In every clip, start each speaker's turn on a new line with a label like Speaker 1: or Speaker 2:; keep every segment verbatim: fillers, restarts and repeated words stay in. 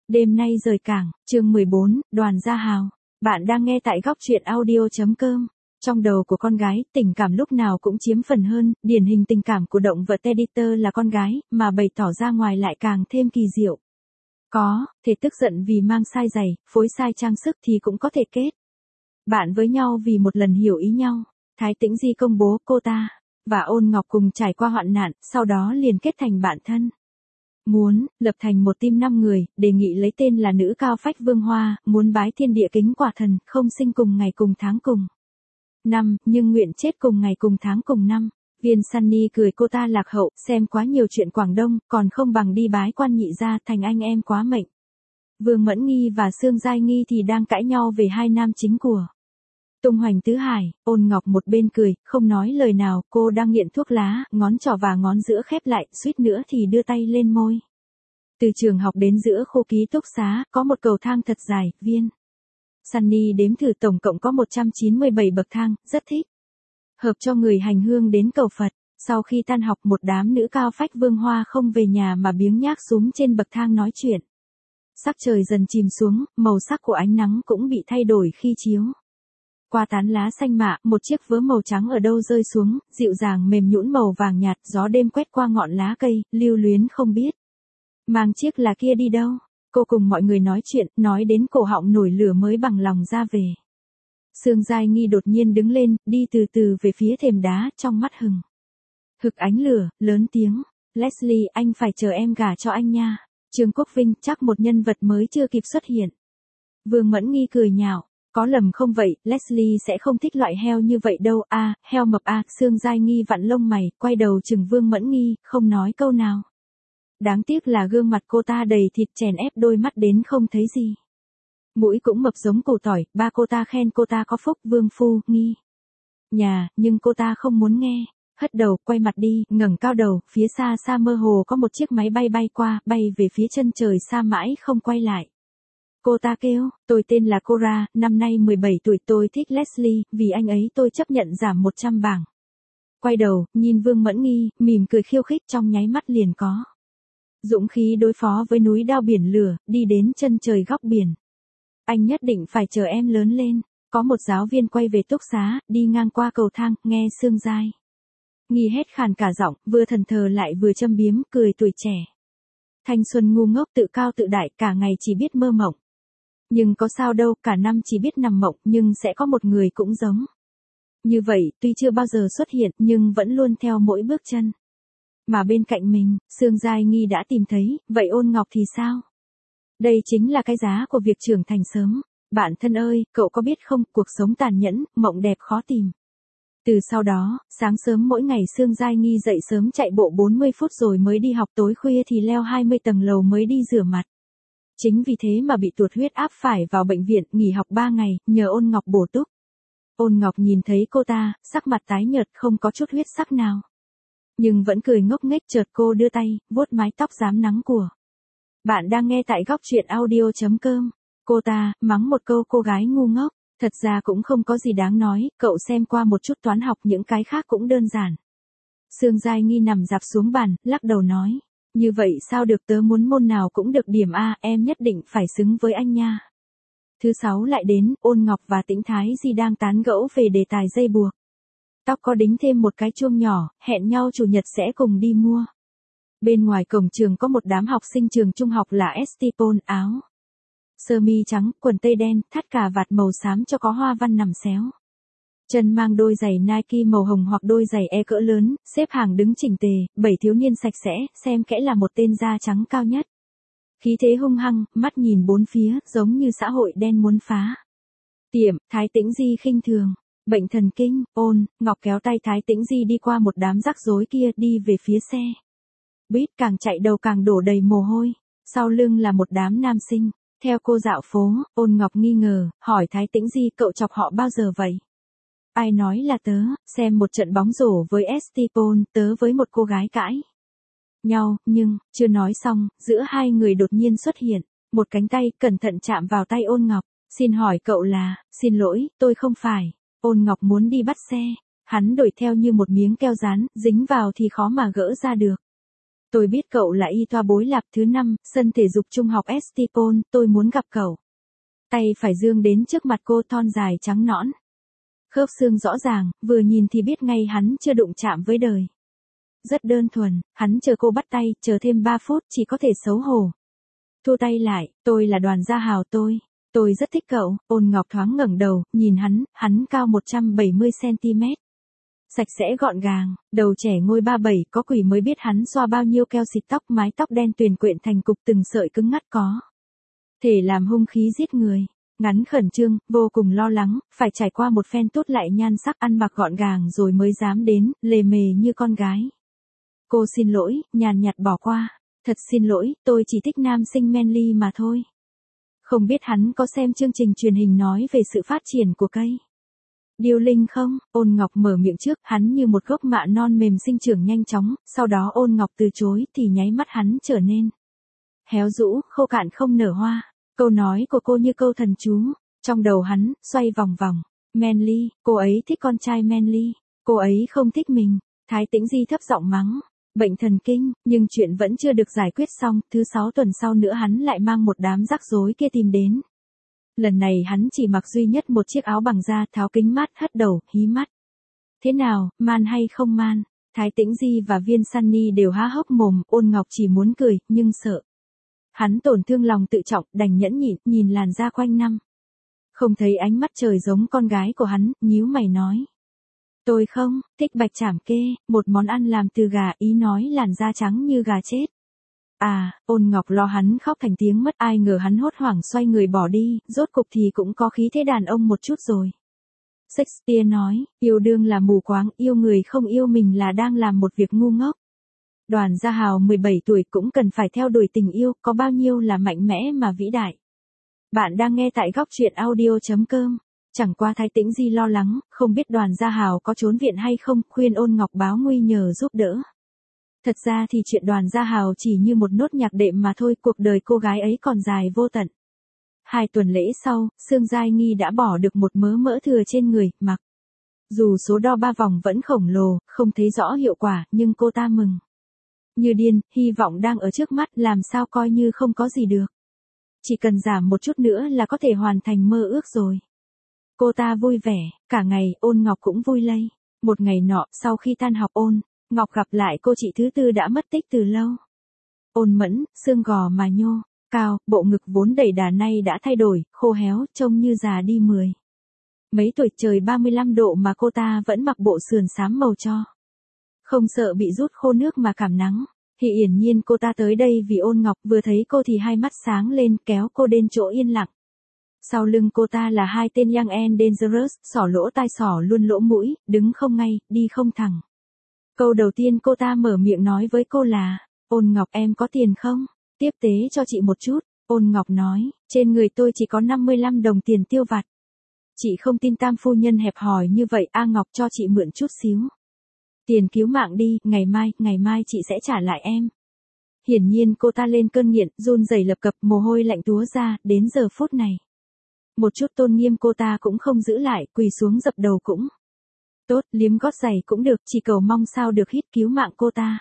Speaker 1: Đêm nay rời cảng, chương mười bốn, Đoàn Gia Hào. Bạn đang nghe tại góc truyện audio.com. Trong đầu của con gái, tình cảm lúc nào cũng chiếm phần hơn, điển hình tình cảm của động vật Predator là con gái, mà bày tỏ ra ngoài lại càng thêm kỳ diệu. Có, thể tức giận vì mang sai giày, phối sai trang sức thì cũng có thể kết bạn với nhau vì một lần hiểu ý nhau. Thái Tĩnh Di công bố cô ta và Ôn Ngọc cùng trải qua hoạn nạn, sau đó liền kết thành bạn thân. Muốn lập thành một team năm người, đề nghị lấy tên là Nữ Cao Phách Vương Hoa, muốn bái thiên địa kính quả thần, không sinh cùng ngày cùng tháng cùng năm, nhưng nguyện chết cùng ngày cùng tháng cùng năm. Viên Sunny cười cô ta lạc hậu, xem quá nhiều chuyện Quảng Đông, còn không bằng đi bái quan nhị gia thành anh em quá mệnh. Vương Mẫn Nghi và Sương Giai Nghi thì đang cãi nhau về hai nam chính của Tung Hoành Tứ Hải. Ôn Ngọc một bên cười, không nói lời nào, cô đang nghiện thuốc lá, ngón trỏ và ngón giữa khép lại, suýt nữa thì đưa tay lên môi. Từ trường học đến giữa khu ký túc xá, có một cầu thang thật dài, Viên Sunny đếm thử tổng cộng có một trăm chín mươi bảy bậc thang, rất thích hợp cho người hành hương đến cầu Phật. Sau khi tan học, một đám nữ cao phách vương hoa không về nhà mà biếng nhác súm trên bậc thang nói chuyện. Sắc trời dần chìm xuống, màu sắc của ánh nắng cũng bị thay đổi khi chiếu qua tán lá xanh mạ, một chiếc vớ màu trắng ở đâu rơi xuống, dịu dàng mềm nhũn màu vàng nhạt, gió đêm quét qua ngọn lá cây, lưu luyến không biết mang chiếc lá kia đi đâu. Cô cùng mọi người nói chuyện, nói đến cổ họng nổi lửa mới bằng lòng ra về. Sương Giai Nghi đột nhiên đứng lên, đi từ từ về phía thềm đá, trong mắt hừng hực ánh lửa, lớn tiếng, Leslie, anh phải chờ em gả cho anh nha. Trương Quốc Vinh, chắc một nhân vật mới chưa kịp xuất hiện. Vương Mẫn Nghi cười nhạo, có lầm không vậy, Leslie sẽ không thích loại heo như vậy đâu. A, à, heo mập a. À. Sương Giai Nghi vặn lông mày, quay đầu chừng Vương Mẫn Nghi, không nói câu nào. Đáng tiếc là gương mặt cô ta đầy thịt, chèn ép đôi mắt đến không thấy gì. Mũi cũng mập giống củ tỏi, ba cô ta khen cô ta có phúc. Vương Phu Nghi nhà, nhưng cô ta không muốn nghe. Hất đầu, quay mặt đi, ngẩng cao đầu, phía xa xa mơ hồ có một chiếc máy bay bay qua, bay về phía chân trời xa mãi không quay lại. Cô ta kêu, tôi tên là Cora, năm nay mười bảy tuổi, tôi thích Leslie, vì anh ấy tôi chấp nhận giảm một trăm bảng. Quay đầu, nhìn Vương Mẫn Nghi, mỉm cười khiêu khích, trong nháy mắt liền có dũng khí đối phó với núi đao biển lửa, đi đến chân trời góc biển. Anh nhất định phải chờ em lớn lên. Có một giáo viên quay về túc xá, đi ngang qua cầu thang, nghe Sương Giai Nghi hét khàn cả giọng, vừa thần thờ lại vừa châm biếm, cười tuổi trẻ. Thanh xuân ngu ngốc, tự cao tự đại, cả ngày chỉ biết mơ mộng. Nhưng có sao đâu, cả năm chỉ biết nằm mộng, nhưng sẽ có một người cũng giống như vậy, tuy chưa bao giờ xuất hiện, nhưng vẫn luôn theo mỗi bước chân mà bên cạnh mình. Sương Giai Nghi đã tìm thấy, vậy Ôn Ngọc thì sao? Đây chính là cái giá của việc trưởng thành sớm. Bạn thân ơi, cậu có biết không, cuộc sống tàn nhẫn, mộng đẹp khó tìm. Từ sau đó, sáng sớm mỗi ngày Sương Giai Nghi dậy sớm chạy bộ bốn mươi phút rồi mới đi học, tối khuya thì leo hai mươi tầng lầu mới đi rửa mặt. Chính vì thế mà bị tụt huyết áp, phải vào bệnh viện, nghỉ học ba ngày, nhờ Ôn Ngọc bổ túc. Ôn Ngọc nhìn thấy cô ta, sắc mặt tái nhợt, không có chút huyết sắc nào, nhưng vẫn cười ngốc nghếch. Chợt cô đưa tay, vuốt mái tóc rám nắng của bạn đang nghe tại góc truyện audio.com. Cô ta mắng một câu cô gái ngu ngốc. Thật ra cũng không có gì đáng nói, cậu xem qua một chút toán học, những cái khác cũng đơn giản. Sương Giai Nghi nằm dạp xuống bàn, lắc đầu nói, như vậy sao được, tớ muốn môn nào cũng được điểm A, em nhất định phải xứng với anh nha. Thứ sáu lại đến, Ôn Ngọc và Tĩnh Thái Di đang tán gẫu về đề tài dây buộc tóc, có đính thêm một cái chuông nhỏ, hẹn nhau chủ nhật sẽ cùng đi mua. Bên ngoài cổng trường có một đám học sinh trường trung học là Estipon, áo sơ mi trắng, quần tây đen, thắt cà vạt màu xám cho có hoa văn nằm xéo. Chân mang đôi giày Nike màu hồng hoặc đôi giày E cỡ lớn, xếp hàng đứng chỉnh tề, bảy thiếu niên sạch sẽ, xem kẽ là một tên da trắng cao nhất. Khí thế hung hăng, mắt nhìn bốn phía, giống như xã hội đen muốn phá tiệm. Thái Tĩnh Di khinh thường, bệnh thần kinh. Ôn Ngọc kéo tay Thái Tĩnh Di đi qua một đám rắc rối kia, đi về phía xe buýt, càng chạy đầu càng đổ đầy mồ hôi. Sau lưng là một đám nam sinh theo cô dạo phố. Ôn Ngọc nghi ngờ, hỏi Thái Tĩnh Di, cậu chọc họ bao giờ vậy? Ai nói là tớ, xem một trận bóng rổ với Estipon, tớ với một cô gái cãi nhau, nhưng, chưa nói xong, giữa hai người đột nhiên xuất hiện một cánh tay, cẩn thận chạm vào tay Ôn Ngọc. Xin hỏi cậu là, xin lỗi, tôi không phải. Ôn Ngọc muốn đi bắt xe, hắn đuổi theo như một miếng keo dán, dính vào thì khó mà gỡ ra được. Tôi biết cậu là y toa bối lạp thứ năm, sân thể dục trung học Estipon, tôi muốn gặp cậu. Tay phải dương đến trước mặt cô thon dài trắng nõn. Khớp xương rõ ràng, vừa nhìn thì biết ngay hắn chưa đụng chạm với đời. Rất đơn thuần, hắn chờ cô bắt tay, chờ thêm ba phút chỉ có thể xấu hổ. Thu tay lại, tôi là Đoàn Gia Hào tôi. Tôi rất thích cậu, Ôn Ngọc thoáng ngẩng đầu, nhìn hắn, hắn cao một trăm bảy mươi xăng-ti-mét. Sạch sẽ gọn gàng, đầu trẻ ngôi ba bảy, có quỷ mới biết hắn xoa bao nhiêu keo xịt tóc, mái tóc đen tuyền quyện thành cục từng sợi cứng ngắt có. Thể làm hung khí giết người, ngắn khẩn trương, vô cùng lo lắng, phải trải qua một phen tốt lại nhan sắc ăn mặc gọn gàng rồi mới dám đến, lề mề như con gái. Cô xin lỗi, nhàn nhạt bỏ qua, thật xin lỗi, tôi chỉ thích nam sinh manly mà thôi. Không biết hắn có xem chương trình truyền hình nói về sự phát triển của cây điêu linh không? Ôn Ngọc mở miệng trước, hắn như một gốc mạ non mềm sinh trưởng nhanh chóng, sau đó Ôn Ngọc từ chối thì nháy mắt hắn trở nên héo rũ, khô cạn không nở hoa. Câu nói của cô như câu thần chú, trong đầu hắn, xoay vòng vòng. Manly, cô ấy thích con trai manly, cô ấy không thích mình. Thái Tĩnh Di thấp giọng mắng, bệnh thần kinh, nhưng chuyện vẫn chưa được giải quyết xong, thứ sáu tuần sau nữa hắn lại mang một đám rắc rối kia tìm đến. Lần này hắn chỉ mặc duy nhất một chiếc áo bằng da, tháo kính mát, hất đầu, hí mắt. Thế nào, man hay không man? Thái Tĩnh Di và Viên Sunny đều há hốc mồm, Ôn Ngọc chỉ muốn cười, nhưng sợ. Hắn tổn thương lòng tự trọng, đành nhẫn nhịn, nhìn làn da quanh năm. Không thấy ánh mắt trời giống con gái của hắn, nhíu mày nói. Tôi không, thích bạch chảm kê, một món ăn làm từ gà, ý nói làn da trắng như gà chết. À, Ôn Ngọc lo hắn khóc thành tiếng mất, ai ngờ hắn hốt hoảng xoay người bỏ đi, rốt cục thì cũng có khí thế đàn ông một chút rồi. Shakespeare nói, yêu đương là mù quáng, yêu người không yêu mình là đang làm một việc ngu ngốc. Đoàn Gia Hào mười bảy tuổi cũng cần phải theo đuổi tình yêu, có bao nhiêu là mạnh mẽ mà vĩ đại. Bạn đang nghe tại góc truyện audio chấm com. Chẳng qua Thái Tĩnh Di lo lắng, không biết Đoàn Gia Hào có trốn viện hay không, khuyên Ôn Ngọc báo nguy nhờ giúp đỡ. Thật ra thì chuyện Đoàn Gia Hào chỉ như một nốt nhạc đệm mà thôi, cuộc đời cô gái ấy còn dài vô tận. Hai tuần lễ sau, Sương Giai Nghi đã bỏ được một mớ mỡ thừa trên người, mặc. Dù số đo ba vòng vẫn khổng lồ, không thấy rõ hiệu quả, nhưng cô ta mừng như điên, hy vọng đang ở trước mắt, làm sao coi như không có gì được. Chỉ cần giảm một chút nữa là có thể hoàn thành mơ ước rồi. Cô ta vui vẻ, cả ngày, Ôn Ngọc cũng vui lây. Một ngày nọ, sau khi tan học Ôn Ngọc gặp lại cô chị thứ tư đã mất tích từ lâu. Ôn Mẫn, xương gò mà nhô, cao, bộ ngực vốn đầy đà nay đã thay đổi, khô héo, trông như già đi mười. Mấy tuổi trời ba mươi lăm độ mà cô ta vẫn mặc bộ sườn xám màu cho. Không sợ bị rút khô nước mà cảm nắng. Thì hiển nhiên cô ta tới đây vì Ôn Ngọc, vừa thấy cô thì hai mắt sáng lên, kéo cô đến chỗ yên lặng. Sau lưng cô ta là hai tên Young and Dangerous, xỏ lỗ tai xỏ luôn lỗ mũi, đứng không ngay, đi không thẳng. Câu đầu tiên cô ta mở miệng nói với cô là, Ôn Ngọc em có tiền không? Tiếp tế cho chị một chút. Ôn Ngọc nói, trên người tôi chỉ có năm mươi lăm đồng tiền tiêu vặt. Chị không tin tam phu nhân hẹp hòi như vậy, A Ngọc cho chị mượn chút xíu. Tiền cứu mạng đi, ngày mai, ngày mai chị sẽ trả lại em. Hiển nhiên cô ta lên cơn nghiện, run rẩy lập cập, mồ hôi lạnh túa ra, đến giờ phút này. Một chút tôn nghiêm cô ta cũng không giữ lại, quỳ xuống dập đầu cũng. Tốt, liếm gót giày cũng được, chỉ cầu mong sao được hít cứu mạng cô ta.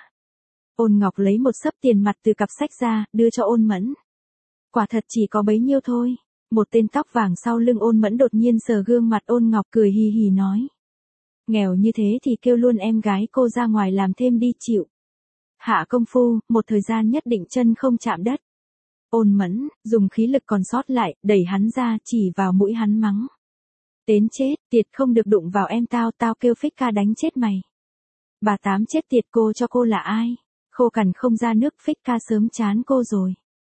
Speaker 1: Ôn Ngọc lấy một xấp tiền mặt từ cặp sách ra, đưa cho Ôn Mẫn. Quả thật chỉ có bấy nhiêu thôi. Một tên tóc vàng sau lưng Ôn Mẫn đột nhiên sờ gương mặt Ôn Ngọc, cười hì hì nói. Nghèo như thế thì kêu luôn em gái cô ra ngoài làm thêm đi, chịu. Hạ công phu, một thời gian nhất định chân không chạm đất. Ôn Mẫn, dùng khí lực còn sót lại, đẩy hắn ra, chỉ vào mũi hắn mắng. Đến chết, tiệt không được đụng vào em tao, tao kêu phích ca đánh chết mày. Bà tám chết tiệt, cô cho cô là ai? Khô cằn không ra nước, phích ca sớm chán cô rồi.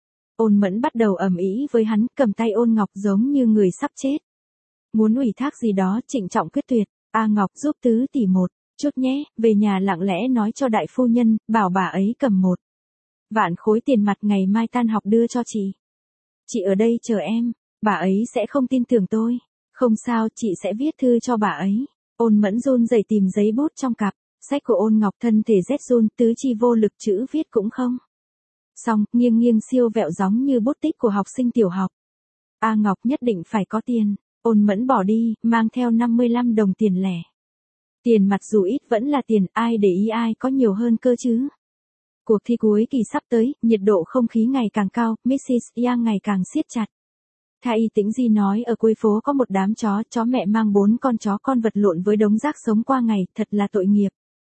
Speaker 1: Ôn Mẫn bắt đầu ầm ĩ với hắn, cầm tay Ôn Ngọc giống như người sắp chết. Muốn ủy thác gì đó, trịnh trọng quyết tuyệt. A Ngọc giúp tứ tỷ một chút nhé, về nhà lặng lẽ nói cho đại phu nhân, bảo bà ấy cầm một vạn khối tiền mặt, ngày mai tan học đưa cho chị. Chị ở đây chờ em, bà ấy sẽ không tin tưởng tôi. Không sao, chị sẽ viết thư cho bà ấy. Ôn Mẫn run rẩy tìm giấy bút trong cặp sách của Ôn Ngọc, thân thể rét run, tứ chi vô lực, chữ viết cũng không. Xong, nghiêng nghiêng siêu vẹo giống như bút tích của học sinh tiểu học. A Ngọc nhất định phải có tiền. Ôn Mẫn bỏ đi, mang theo năm mươi lăm đồng tiền lẻ. Tiền mặt dù ít vẫn là tiền, ai để ý ai có nhiều hơn cơ chứ. Cuộc thi cuối kỳ sắp tới, nhiệt độ không khí ngày càng cao, mít xít Young ngày càng siết chặt. Thay Tĩnh Di nói ở cuối phố có một đám chó, chó mẹ mang bốn con chó con vật lộn với đống rác sống qua ngày, thật là tội nghiệp.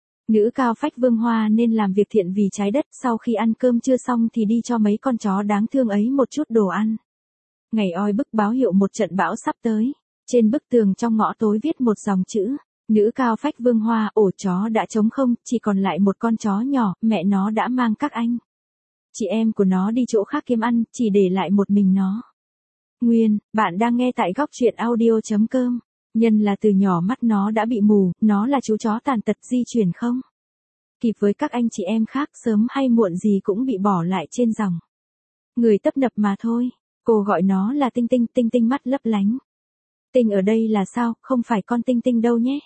Speaker 1: Nữ cao phách Vương Hoa nên làm việc thiện vì trái đất, sau khi ăn cơm chưa xong thì đi cho mấy con chó đáng thương ấy một chút đồ ăn. Ngày oi bức báo hiệu một trận bão sắp tới. Trên bức tường trong ngõ tối viết một dòng chữ. Nữ cao phách Vương Hoa, ổ chó đã trống không, chỉ còn lại một con chó nhỏ, mẹ nó đã mang các anh chị em của nó đi chỗ khác kiếm ăn, chỉ để lại một mình nó. Nguyên, bạn đang nghe tại góc truyện audio chấm com. Nhân là từ nhỏ mắt nó đã bị mù, nó là chú chó tàn tật di chuyển không kịp với các anh chị em khác, sớm hay muộn gì cũng bị bỏ lại trên dòng người tấp nập mà thôi. Cô gọi nó là Tinh Tinh, Tinh Tinh mắt lấp lánh. Tinh ở đây là sao, không phải con Tinh Tinh đâu nhé.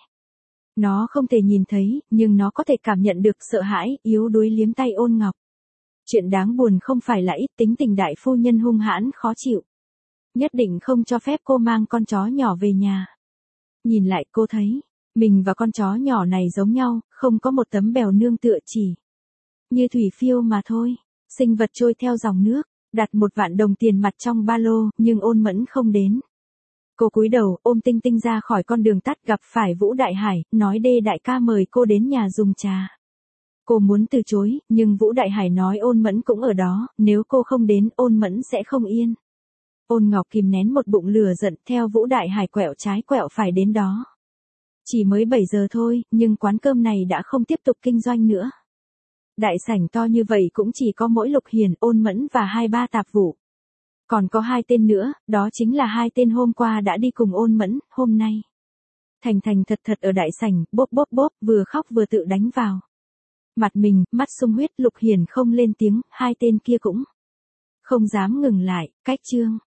Speaker 1: Nó không thể nhìn thấy, nhưng nó có thể cảm nhận được sợ hãi, yếu đuối liếm tay Ôn Ngọc. Chuyện đáng buồn không phải là ít, tính tình đại phu nhân hung hãn khó chịu. Nhất định không cho phép cô mang con chó nhỏ về nhà. Nhìn lại cô thấy, mình và con chó nhỏ này giống nhau, không có một tấm bèo nương tựa, chỉ như thủy phiêu mà thôi. Sinh vật trôi theo dòng nước, đặt một vạn đồng tiền mặt trong ba lô, nhưng Ôn Mẫn không đến. Cô cúi đầu, ôm Tinh Tinh ra khỏi con đường tắt, gặp phải Vũ Đại Hải, nói Đê đại ca mời cô đến nhà dùng trà. Cô muốn từ chối, nhưng Vũ Đại Hải nói Ôn Mẫn cũng ở đó, nếu cô không đến, Ôn Mẫn sẽ không yên. Ôn Ngọc kìm nén một bụng lửa giận, theo Vũ Đại Hải quẹo trái quẹo phải đến đó. Chỉ mới bảy giờ thôi, nhưng quán cơm này đã không tiếp tục kinh doanh nữa. Đại sảnh to như vậy cũng chỉ có mỗi Lục Hiền, Ôn Mẫn và hai ba tạp vụ. Còn có hai tên nữa, đó chính là hai tên hôm qua đã đi cùng Ôn Mẫn, hôm nay thành thành thật thật ở đại sảnh, bốp bốp bốp, vừa khóc vừa tự đánh vào mặt mình, mắt sung huyết. Lục Hiền không lên tiếng, hai tên kia cũng không dám ngừng lại. Cách chương